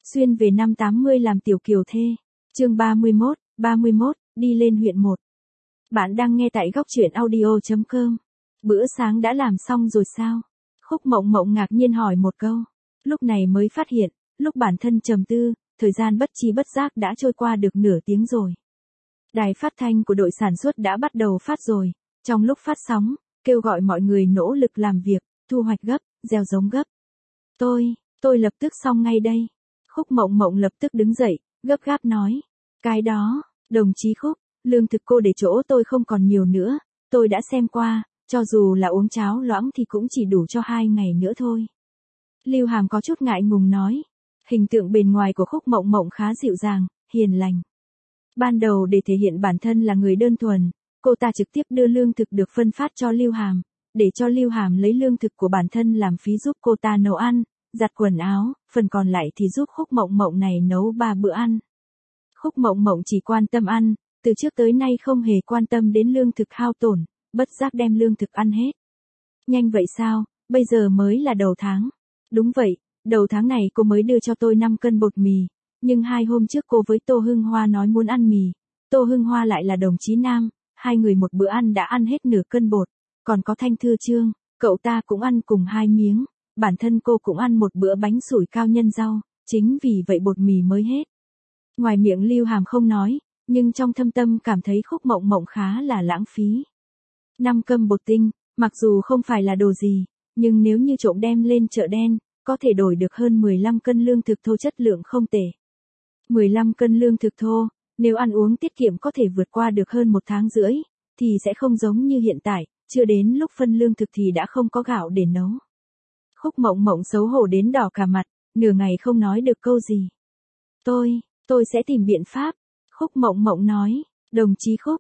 Xuyên về năm 80 làm tiểu kiều thê. Chương 31, đi lên huyện 1. Bạn đang nghe tại góc truyện audio.com. Bữa sáng đã làm xong rồi sao? Khúc Mộng Mộng ngạc nhiên hỏi một câu. Lúc này mới phát hiện, lúc bản thân trầm tư, thời gian bất chi bất giác đã trôi qua được nửa tiếng rồi. Đài phát thanh của đội sản xuất đã bắt đầu phát rồi. Trong lúc phát sóng, kêu gọi mọi người nỗ lực làm việc, thu hoạch gấp, gieo giống gấp. Tôi lập tức xong ngay đây. Khúc Mộng Mộng lập tức đứng dậy, gấp gáp nói. Cái đó, đồng chí Khúc, lương thực cô để chỗ tôi không còn nhiều nữa, tôi đã xem qua, cho dù là uống cháo loãng thì cũng chỉ đủ cho 2 ngày nữa thôi. Lưu Hàm có chút ngại ngùng nói. Hình tượng bên ngoài của Khúc Mộng Mộng khá dịu dàng, hiền lành. Ban đầu để thể hiện bản thân là người đơn thuần, cô ta trực tiếp đưa lương thực được phân phát cho Lưu Hàm, để cho Lưu Hàm lấy lương thực của bản thân làm phí giúp cô ta nấu ăn, giặt quần áo, phần còn lại thì giúp Khúc Mộng Mộng này nấu 3 bữa ăn. Khúc Mộng Mộng chỉ quan tâm ăn, từ trước tới nay không hề quan tâm đến lương thực hao tổn, bất giác đem lương thực ăn hết. Nhanh vậy sao, bây giờ mới là đầu tháng. Đúng vậy, đầu tháng này cô mới đưa cho tôi 5 cân bột mì, nhưng 2 hôm trước cô với Tô Hưng Hoa nói muốn ăn mì, Tô Hưng Hoa lại là đồng chí nam, hai người một bữa ăn đã ăn hết nửa cân bột, còn có Thanh Thư Trương, cậu ta cũng ăn cùng 2 miếng, bản thân cô cũng ăn một bữa bánh sủi cao nhân rau, chính vì vậy bột mì mới hết. Ngoài miệng Lưu Hàm không nói, nhưng trong thâm tâm cảm thấy Khúc Mộng Mộng khá là lãng phí. 5 cân bột tinh, mặc dù không phải là đồ gì, nhưng nếu như trộm đem lên chợ đen, có thể đổi được hơn 15 cân lương thực thô chất lượng không tệ. 15 cân lương thực thô, nếu ăn uống tiết kiệm có thể vượt qua được hơn 1 tháng rưỡi, thì sẽ không giống như hiện tại, chưa đến lúc phân lương thực thì đã không có gạo để nấu. Khúc Mộng Mộng xấu hổ đến đỏ cả mặt, nửa ngày không nói được câu gì. Tôi sẽ tìm biện pháp. Khúc Mộng Mộng nói, đồng chí Khúc,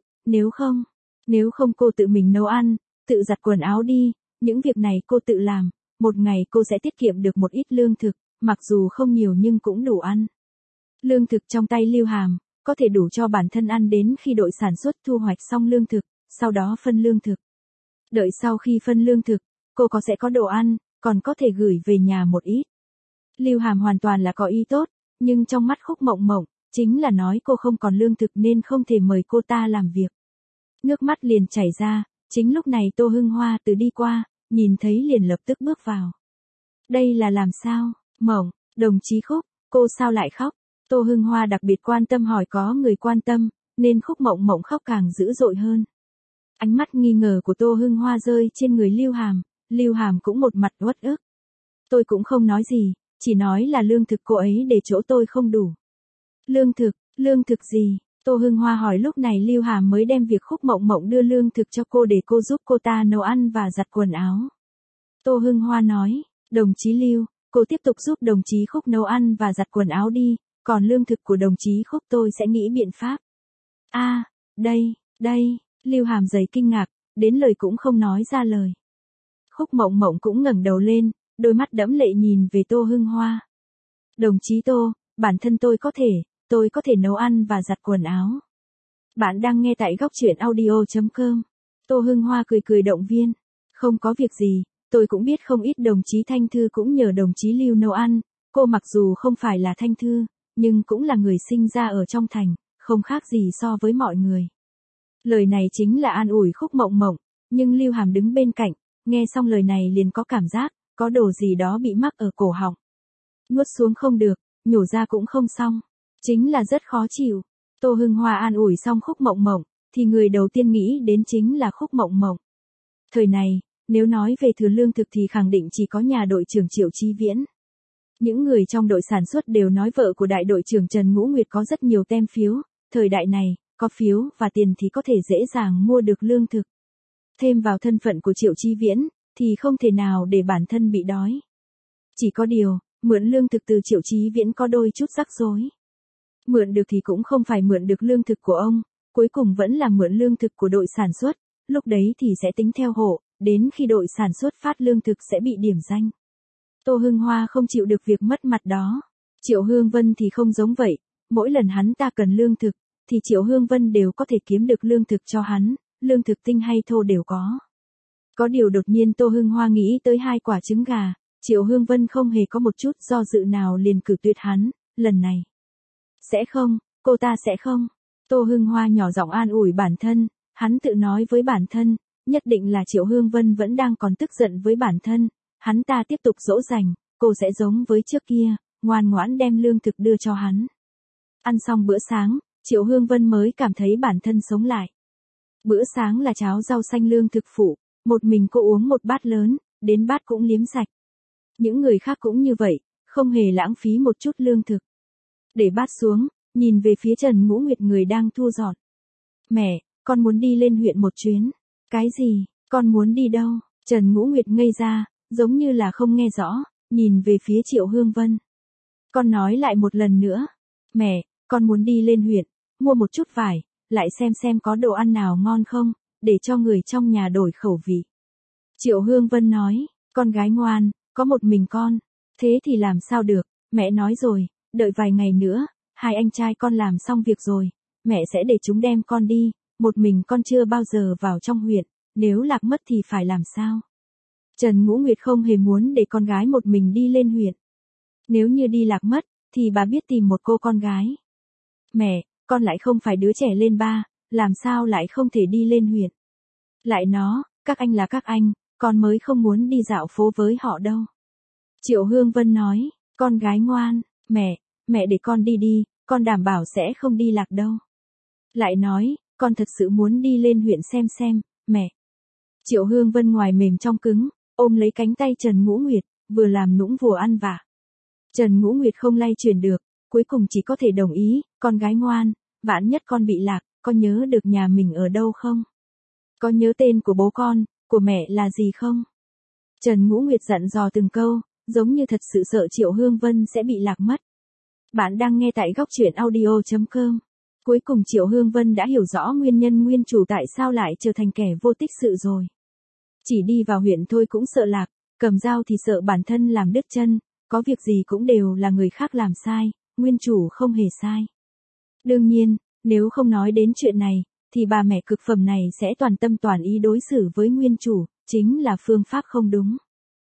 nếu không cô tự mình nấu ăn, tự giặt quần áo đi, những việc này cô tự làm, một ngày cô sẽ tiết kiệm được một ít lương thực, mặc dù không nhiều nhưng cũng đủ ăn. Lương thực trong tay Lưu Hàm, có thể đủ cho bản thân ăn đến khi đội sản xuất thu hoạch xong lương thực, sau đó phân lương thực. Đợi sau khi phân lương thực, cô sẽ có đồ ăn, còn có thể gửi về nhà một ít. Lưu Hàm hoàn toàn là có ý tốt, nhưng trong mắt Khúc Mộng Mộng, chính là nói cô không còn lương thực nên không thể mời cô ta làm việc. Nước mắt liền chảy ra, chính lúc này Tô Hưng Hoa từ đi qua, nhìn thấy liền lập tức bước vào. Đây là làm sao, Mộng, đồng chí Khúc, cô sao lại khóc? Tô Hưng Hoa đặc biệt quan tâm hỏi có người quan tâm, nên Khúc Mộng Mộng khóc càng dữ dội hơn. Ánh mắt nghi ngờ của Tô Hưng Hoa rơi trên người Lưu Hàm cũng một mặt uất ức. Tôi cũng không nói gì, chỉ nói là lương thực cô ấy để chỗ tôi không đủ. Lương thực gì? Tô Hưng Hoa hỏi lúc này Lưu Hàm mới đem việc Khúc Mộng Mộng đưa lương thực cho cô để cô giúp cô ta nấu ăn và giặt quần áo. Tô Hưng Hoa nói, đồng chí Lưu, cô tiếp tục giúp đồng chí Khúc nấu ăn và giặt quần áo đi, còn lương thực của đồng chí Khúc tôi sẽ nghĩ biện pháp. Đây, Lưu Hàm dày kinh ngạc, đến lời cũng không nói ra lời. Khúc Mộng Mộng cũng ngẩng đầu lên, đôi mắt đẫm lệ nhìn về Tô Hưng Hoa. Đồng chí Tô, bản thân tôi có thể nấu ăn và giặt quần áo. Bạn đang nghe tại góc truyện audio.com. Tô Hưng Hoa cười động viên. Không có việc gì, tôi cũng biết không ít đồng chí Thanh Thư cũng nhờ đồng chí Lưu nấu ăn, cô mặc dù không phải là Thanh Thư, nhưng cũng là người sinh ra ở trong thành, không khác gì so với mọi người. Lời này chính là an ủi Khúc Mộng Mộng, nhưng Lưu Hàm đứng bên cạnh, nghe xong lời này liền có cảm giác, có đồ gì đó bị mắc ở cổ họng. Nuốt xuống không được, nhổ ra cũng không xong. Chính là rất khó chịu. Tô Hưng Hoa an ủi xong Khúc Mộng Mộng, thì người đầu tiên nghĩ đến chính là Khúc Mộng Mộng. Thời này, nếu nói về thừa lương thực thì khẳng định chỉ có nhà đội trưởng Triệu Chí Viễn. Những người trong đội sản xuất đều nói vợ của đại đội trưởng Trần Ngũ Nguyệt có rất nhiều tem phiếu, thời đại này, có phiếu và tiền thì có thể dễ dàng mua được lương thực. Thêm vào thân phận của Triệu Chí Viễn, thì không thể nào để bản thân bị đói. Chỉ có điều, mượn lương thực từ Triệu Chí Viễn có đôi chút rắc rối. Mượn được thì cũng không phải mượn được lương thực của ông, cuối cùng vẫn là mượn lương thực của đội sản xuất, lúc đấy thì sẽ tính theo hộ, đến khi đội sản xuất phát lương thực sẽ bị điểm danh. Tô Hưng Hoa không chịu được việc mất mặt đó. Triệu Hương Vân thì không giống vậy, mỗi lần hắn ta cần lương thực, thì Triệu Hương Vân đều có thể kiếm được lương thực cho hắn, lương thực tinh hay thô đều có. Có điều đột nhiên Tô Hưng Hoa nghĩ tới 2 quả trứng gà, Triệu Hương Vân không hề có một chút do dự nào liền cử tuyệt hắn, lần này. Sẽ không, cô ta sẽ không. Tô Hưng Hoa nhỏ giọng an ủi bản thân, hắn tự nói với bản thân, nhất định là Triệu Hương Vân vẫn đang còn tức giận với bản thân, hắn ta tiếp tục dỗ dành, cô sẽ giống với trước kia, ngoan ngoãn đem lương thực đưa cho hắn. Ăn xong bữa sáng, Triệu Hương Vân mới cảm thấy bản thân sống lại. Bữa sáng là cháo rau xanh lương thực phụ, một mình cô uống một bát lớn, đến bát cũng liếm sạch. Những người khác cũng như vậy, không hề lãng phí một chút lương thực. Để bát xuống, nhìn về phía Trần Ngũ Nguyệt người đang thu dọn. Mẹ, con muốn đi lên huyện một chuyến. Cái gì, con muốn đi đâu? Trần Ngũ Nguyệt ngây ra, giống như là không nghe rõ, nhìn về phía Triệu Hương Vân. Con nói lại một lần nữa. Mẹ, con muốn đi lên huyện, mua một chút vải, lại xem có đồ ăn nào ngon không, để cho người trong nhà đổi khẩu vị. Triệu Hương Vân nói, con gái ngoan, có một mình con. Thế thì làm sao được, mẹ nói rồi, đợi vài ngày nữa, hai anh trai con làm xong việc rồi, mẹ sẽ để chúng đem con đi, một mình con chưa bao giờ vào trong huyện, nếu lạc mất thì phải làm sao? Trần Ngũ Nguyệt không hề muốn để con gái một mình đi lên huyện. Nếu như đi lạc mất, thì bà biết tìm một cô con gái. Mẹ, con lại không phải đứa trẻ lên ba, làm sao lại không thể đi lên huyện? Lại nó, các anh là các anh, con mới không muốn đi dạo phố với họ đâu. Triệu Hương Vân nói, con gái ngoan, mẹ để con đi đi, con đảm bảo sẽ không đi lạc đâu. Lại nói, con thật sự muốn đi lên huyện xem, mẹ. Triệu Hương Vân ngoài mềm trong cứng, ôm lấy cánh tay Trần Ngũ Nguyệt, vừa làm nũng vừa ăn vạ. Trần Ngũ Nguyệt không lay chuyển được, cuối cùng chỉ có thể đồng ý, con gái ngoan, vạn nhất con bị lạc, con nhớ được nhà mình ở đâu không? Có nhớ tên của bố con, của mẹ là gì không? Trần Ngũ Nguyệt dặn dò từng câu, giống như thật sự sợ Triệu Hương Vân sẽ bị lạc mất. Bạn đang nghe tại góc truyện audio.com. Cuối cùng Triệu Hương Vân đã hiểu rõ nguyên nhân nguyên chủ tại sao lại trở thành kẻ vô tích sự rồi. Chỉ đi vào huyện thôi cũng sợ lạc, cầm dao thì sợ bản thân làm đứt chân, có việc gì cũng đều là người khác làm sai, nguyên chủ không hề sai. Đương nhiên, nếu không nói đến chuyện này, thì bà mẹ cực phẩm này sẽ toàn tâm toàn ý đối xử với nguyên chủ, chính là phương pháp không đúng.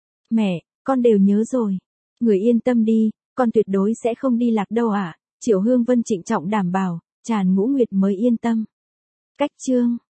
Mẹ, con đều nhớ rồi. Người yên tâm đi, con tuyệt đối sẽ không đi lạc đâu ạ. Triệu Hương Vân trịnh trọng đảm bảo, Tràn Ngũ Nguyệt mới yên tâm. Cách chương